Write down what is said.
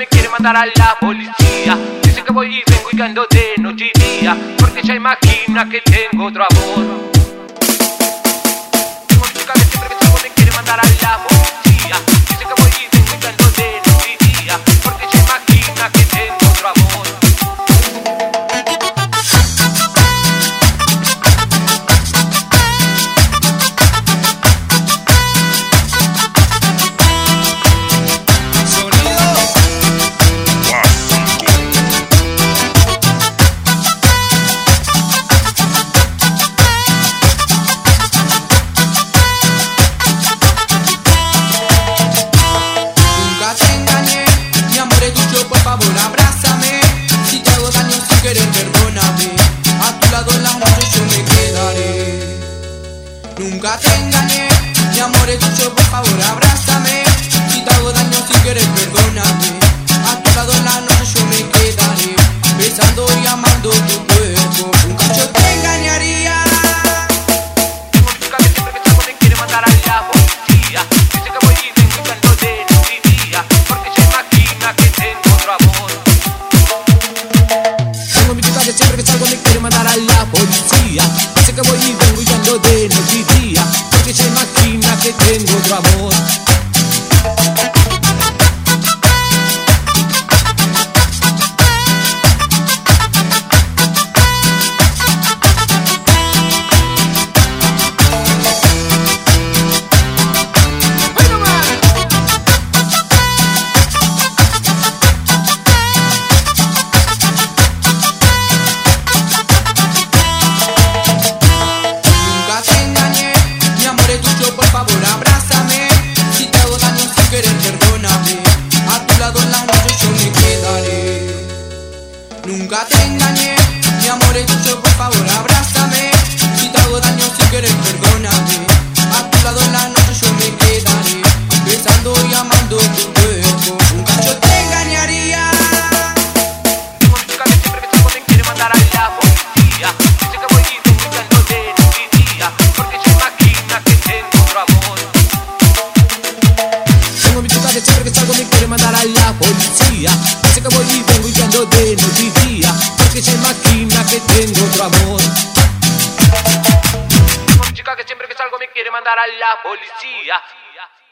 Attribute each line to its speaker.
Speaker 1: me quiere mandar a la policía. Dice que voy y vengo y que ando de noche y día, porque ella imagina que tengo otro amor. Tengo chica que siempre que salgo me quiere mandar a la policía. Dice que voy y vengo y que ando de noche y día, porque ella imagina que tengo otro amor.
Speaker 2: Por favor, abrázame. Si te hago daño, si quieres, perdóname. A tu lado en las noches yo me quedaré. Nunca te engañé, mi amor es tuyo, por favor, abrázame. Si te hago daño, si quieres, perdóname. A tu lado en las noches yo me quedaré, besando y amando tu cuerpo. Nunca yo te engañaría.
Speaker 1: Tengo chica que siempre que salgo me quiere mandar a la policía. Dice que voy y vengo y que ando de noche y día, porque ella imagina que tengo otro amor.
Speaker 2: Tengo mi chica que siempre que salgo me quiere mandar a la policía. Dice que voy y vengo y ando de noche y día, porque ella imagina que tengo otro amor. Por favor, abrázame. Si te hago daño, si quieres, perdóname. A tu lado en las noches yo me quedaré. Nunca te engañé, mi amor es tuyo, por favor, abrázame. Si te hago daño, si quieres, perdóname. A tu lado en las noches yo me quedaré, besando y amando tu cuerpo. Nunca yo te engañaría.
Speaker 1: Tengo chica que siempre que salgo me quiere mandar a la policía. Dice que voy y vengo y que ando de noche y día, porque ella imagina que tengo otro amor.
Speaker 2: Tengo mi chica que siempre que salgo me quiere mandar a la policía. Dice que voy y vengo y que ando de noche y día, porque ella imagina que tengo otro amor.
Speaker 1: Tengo chica que siempre que salgo me quiere mandar a la policía.